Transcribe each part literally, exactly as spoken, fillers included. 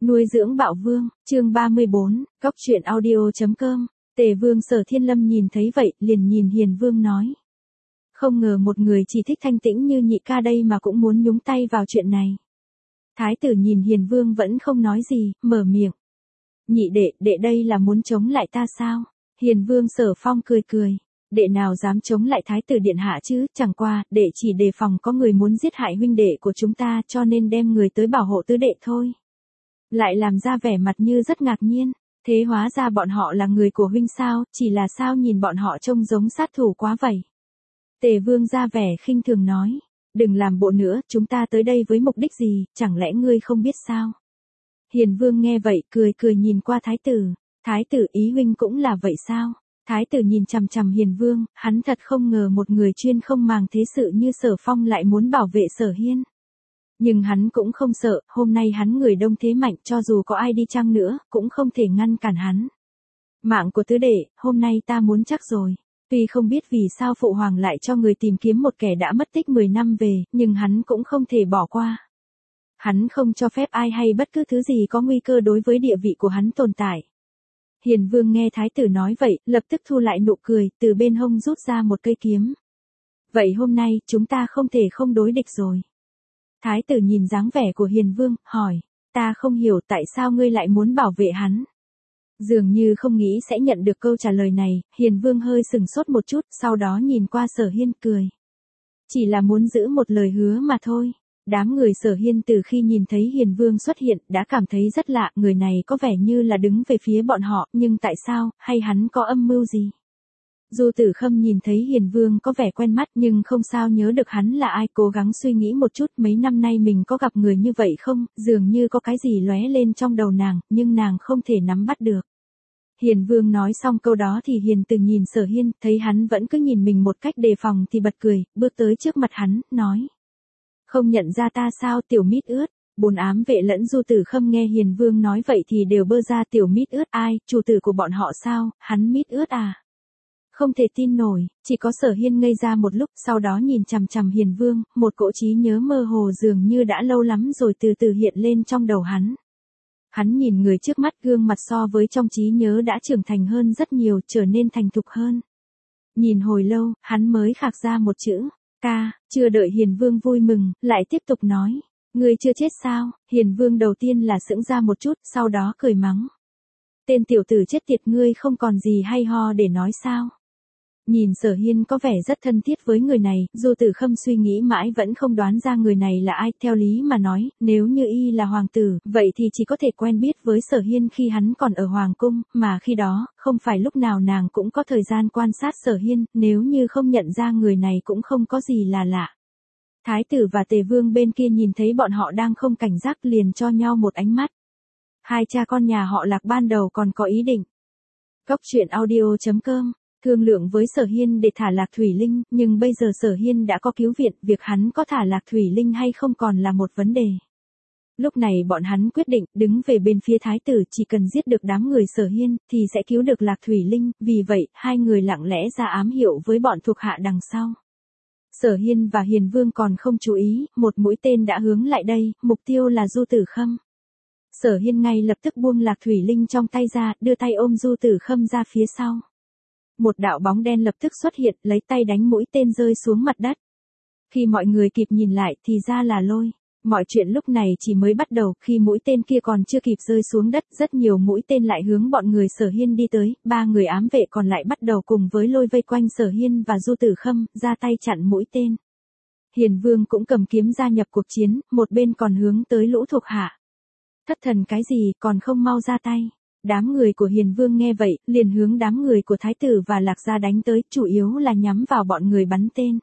Nuôi dưỡng bạo vương, chương ba mươi bốn, cóc truyện audio chấm com. Tề vương Sở Thiên Lâm nhìn thấy vậy, liền nhìn Hiền vương nói. Không ngờ một người chỉ thích thanh tĩnh như nhị ca đây mà cũng muốn nhúng tay vào chuyện này. Thái tử nhìn Hiền vương vẫn không nói gì, mở miệng. Nhị đệ, đệ đây là muốn chống lại ta sao? Hiền vương Sở Phong cười cười. Đệ nào dám chống lại thái tử điện hạ chứ, chẳng qua, đệ chỉ đề phòng có người muốn giết hại huynh đệ của chúng ta cho nên đem người tới bảo hộ tứ đệ thôi. Lại làm ra vẻ mặt như rất ngạc nhiên, thế hóa ra bọn họ là người của huynh sao, chỉ là sao nhìn bọn họ trông giống sát thủ quá vậy. Tề vương ra vẻ khinh thường nói, đừng làm bộ nữa, chúng ta tới đây với mục đích gì, chẳng lẽ ngươi không biết sao? Hiền vương nghe vậy cười cười nhìn qua thái tử, thái tử ý huynh cũng là vậy sao? Thái tử nhìn chằm chằm Hiền vương, hắn thật không ngờ một người chuyên không màng thế sự như Sở Phong lại muốn bảo vệ Sở Hiên. Nhưng hắn cũng không sợ, hôm nay hắn người đông thế mạnh, cho dù có ai đi chăng nữa, cũng không thể ngăn cản hắn. Mạng của tứ đệ, hôm nay ta muốn chắc rồi. Tuy không biết vì sao phụ hoàng lại cho người tìm kiếm một kẻ đã mất tích mười năm về, nhưng hắn cũng không thể bỏ qua. Hắn không cho phép ai hay bất cứ thứ gì có nguy cơ đối với địa vị của hắn tồn tại. Hiền vương nghe thái tử nói vậy, lập tức thu lại nụ cười, từ bên hông rút ra một cây kiếm. Vậy hôm nay, chúng ta không thể không đối địch rồi. Thái tử nhìn dáng vẻ của Hiền vương, hỏi, ta không hiểu tại sao ngươi lại muốn bảo vệ hắn. Dường như không nghĩ sẽ nhận được câu trả lời này, Hiền vương hơi sừng sốt một chút, sau đó nhìn qua Sở Hiên cười. Chỉ là muốn giữ một lời hứa mà thôi. Đám người Sở Hiên từ khi nhìn thấy Hiền vương xuất hiện, đã cảm thấy rất lạ, người này có vẻ như là đứng về phía bọn họ, nhưng tại sao, hay hắn có âm mưu gì? Du Tử Khâm nhìn thấy Hiền vương có vẻ quen mắt nhưng không sao nhớ được hắn là ai, cố gắng suy nghĩ một chút mấy năm nay mình có gặp người như vậy không, dường như có cái gì lóe lên trong đầu nàng, nhưng nàng không thể nắm bắt được. Hiền vương nói xong câu đó thì Hiền từ nhìn Sở Hiên, thấy hắn vẫn cứ nhìn mình một cách đề phòng thì bật cười, bước tới trước mặt hắn, nói. Không nhận ra ta sao tiểu mít ướt, bốn ám vệ lẫn Du Tử Khâm nghe Hiền vương nói vậy thì đều bơ ra tiểu mít ướt ai, chủ tử của bọn họ sao, hắn mít ướt à. Không thể tin nổi, chỉ có Sở Hiên ngây ra một lúc, sau đó nhìn chằm chằm Hiền vương, một cỗ trí nhớ mơ hồ dường như đã lâu lắm rồi từ từ hiện lên trong đầu hắn. Hắn nhìn người trước mắt, gương mặt so với trong trí nhớ đã trưởng thành hơn rất nhiều, trở nên thành thục hơn. Nhìn hồi lâu, hắn mới khạc ra một chữ, ca, chưa đợi Hiền vương vui mừng, lại tiếp tục nói, ngươi chưa chết sao? Hiền vương đầu tiên là sững ra một chút, sau đó cười mắng. Tên tiểu tử chết tiệt, ngươi không còn gì hay ho để nói sao? Nhìn Sở Hiên có vẻ rất thân thiết với người này, Du Tử Khâm suy nghĩ mãi vẫn không đoán ra người này là ai, theo lý mà nói, nếu như y là hoàng tử, vậy thì chỉ có thể quen biết với Sở Hiên khi hắn còn ở hoàng cung, mà khi đó, không phải lúc nào nàng cũng có thời gian quan sát Sở Hiên, nếu như không nhận ra người này cũng không có gì là lạ. Thái tử và Tề vương bên kia nhìn thấy bọn họ đang không cảnh giác liền cho nhau một ánh mắt. Hai cha con nhà họ Lạc ban đầu còn có ý định. Cóc truyện audio chấm com thương lượng với Sở Hiên để thả Lạc Thủy Linh, nhưng bây giờ Sở Hiên đã có cứu viện, việc hắn có thả Lạc Thủy Linh hay không còn là một vấn đề. Lúc này bọn hắn quyết định, đứng về bên phía thái tử, chỉ cần giết được đám người Sở Hiên, thì sẽ cứu được Lạc Thủy Linh, vì vậy, hai người lặng lẽ ra ám hiệu với bọn thuộc hạ đằng sau. Sở Hiên và Hiền vương còn không chú ý, một mũi tên đã hướng lại đây, mục tiêu là Du Tử Khâm. Sở Hiên ngay lập tức buông Lạc Thủy Linh trong tay ra, đưa tay ôm Du Tử Khâm ra phía sau. Một đạo bóng đen lập tức xuất hiện, lấy tay đánh mũi tên rơi xuống mặt đất. Khi mọi người kịp nhìn lại thì ra là Lôi. Mọi chuyện lúc này chỉ mới bắt đầu, khi mũi tên kia còn chưa kịp rơi xuống đất, rất nhiều mũi tên lại hướng bọn người Sở Hiên đi tới, ba người ám vệ còn lại bắt đầu cùng với Lôi vây quanh Sở Hiên và Du Tử Khâm, ra tay chặn mũi tên. Hiền vương cũng cầm kiếm gia nhập cuộc chiến, một bên còn hướng tới lũ thuộc hạ. Thất thần cái gì, còn không mau ra tay. Đám người của Hiền vương nghe vậy, liền hướng đám người của Thái tử và Lạc gia đánh tới, chủ yếu là nhắm vào bọn người bắn tên.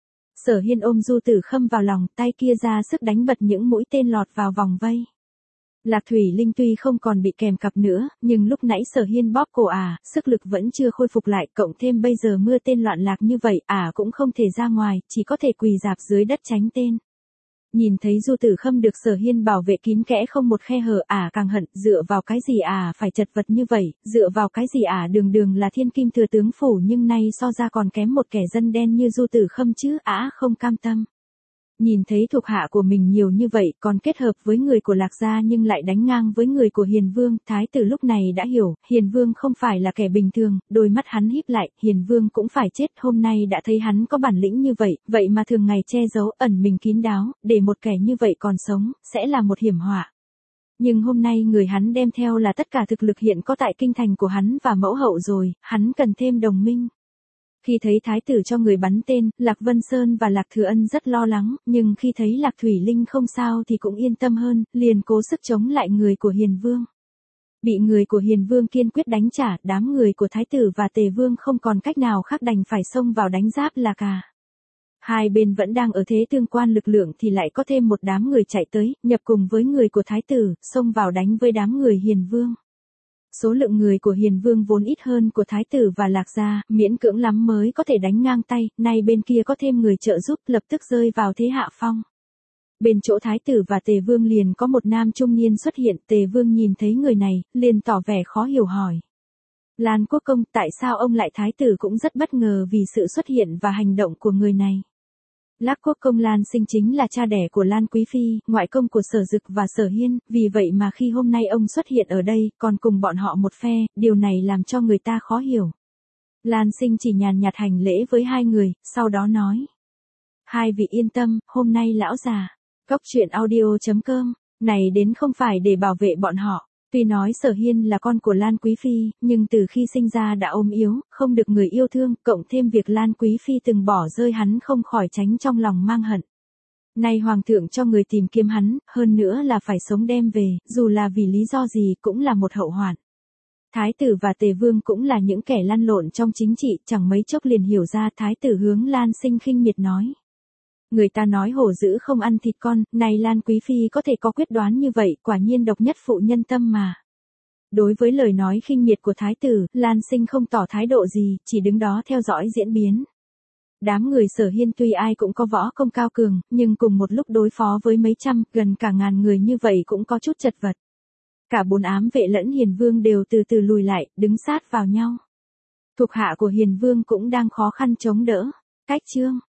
Sở Hiên ôm Du Tử Khâm vào lòng, tay kia ra sức đánh bật những mũi tên lọt vào vòng vây. Lạc Thủy Linh tuy không còn bị kèm cặp nữa, nhưng lúc nãy Sở Hiên bóp cổ ả, à, sức lực vẫn chưa khôi phục lại, cộng thêm bây giờ mưa tên loạn lạc như vậy, ả à cũng không thể ra ngoài, chỉ có thể quỳ rạp dưới đất tránh tên. Nhìn thấy Du Tử Khâm được Sở Hiên bảo vệ kín kẽ không một khe hở, ả à càng hận, dựa vào cái gì ả à phải chật vật như vậy, dựa vào cái gì ả à đường đường là thiên kim thừa tướng phủ nhưng nay so ra còn kém một kẻ dân đen như Du Tử Khâm chứ, ả à không cam tâm. Nhìn thấy thuộc hạ của mình nhiều như vậy, còn kết hợp với người của Lạc gia nhưng lại đánh ngang với người của Hiền Vương, thái tử lúc này đã hiểu, Hiền Vương không phải là kẻ bình thường, đôi mắt hắn híp lại, Hiền Vương cũng phải chết, hôm nay đã thấy hắn có bản lĩnh như vậy, vậy mà thường ngày che giấu, ẩn mình kín đáo, để một kẻ như vậy còn sống, sẽ là một hiểm họa. Nhưng hôm nay người hắn đem theo là tất cả thực lực hiện có tại kinh thành của hắn và mẫu hậu rồi, hắn cần thêm đồng minh. Khi thấy thái tử cho người bắn tên, Lạc Vân Sơn và Lạc Thừa Ân rất lo lắng, nhưng khi thấy Lạc Thủy Linh không sao thì cũng yên tâm hơn, liền cố sức chống lại người của Hiền Vương. Bị người của Hiền Vương kiên quyết đánh trả, đám người của thái tử và Tề Vương không còn cách nào khác đành phải xông vào đánh giáp là cả. Hai bên vẫn đang ở thế tương quan lực lượng thì lại có thêm một đám người chạy tới, nhập cùng với người của thái tử, xông vào đánh với đám người Hiền Vương. Số lượng người của Hiền Vương vốn ít hơn của thái tử và Lạc gia, miễn cưỡng lắm mới có thể đánh ngang tay, nay bên kia có thêm người trợ giúp, lập tức rơi vào thế hạ phong. Bên chỗ thái tử và Tề Vương liền có một nam trung niên xuất hiện, Tề Vương nhìn thấy người này, liền tỏ vẻ khó hiểu hỏi. Lan Quốc Công, tại sao ông lại thái tử cũng rất bất ngờ vì sự xuất hiện và hành động của người này. Lạc Quốc Công Lan Sinh chính là cha đẻ của Lan Quý Phi, ngoại công của Sở Dực và Sở Hiên, vì vậy mà khi hôm nay ông xuất hiện ở đây, còn cùng bọn họ một phe, điều này làm cho người ta khó hiểu. Lan Sinh chỉ nhàn nhạt hành lễ với hai người, sau đó nói. Hai vị yên tâm, hôm nay lão già, Cốc Truyện Audio chấm com, này đến không phải để bảo vệ bọn họ. Tuy nói Sở Hiên là con của Lan Quý Phi, nhưng từ khi sinh ra đã ốm yếu, không được người yêu thương, cộng thêm việc Lan Quý Phi từng bỏ rơi hắn không khỏi tránh trong lòng mang hận. Nay Hoàng thượng cho người tìm kiếm hắn, hơn nữa là phải sống đem về, dù là vì lý do gì cũng là một hậu hoạn. Thái tử và Tề Vương cũng là những kẻ lăn lộn trong chính trị, chẳng mấy chốc liền hiểu ra. Thái tử hướng Lan Sinh khinh miệt nói. Người ta nói hổ dữ không ăn thịt con, này Lan Quý Phi có thể có quyết đoán như vậy, quả nhiên độc nhất phụ nhân tâm mà. Đối với lời nói khinh miệt của thái tử, Lan Sinh không tỏ thái độ gì, chỉ đứng đó theo dõi diễn biến. Đám người Sở Hiên tuy ai cũng có võ công cao cường, nhưng cùng một lúc đối phó với mấy trăm, gần cả ngàn người như vậy cũng có chút chật vật. Cả bốn ám vệ lẫn Hiền Vương đều từ từ lùi lại, đứng sát vào nhau. Thuộc hạ của Hiền Vương cũng đang khó khăn chống đỡ. Cách chương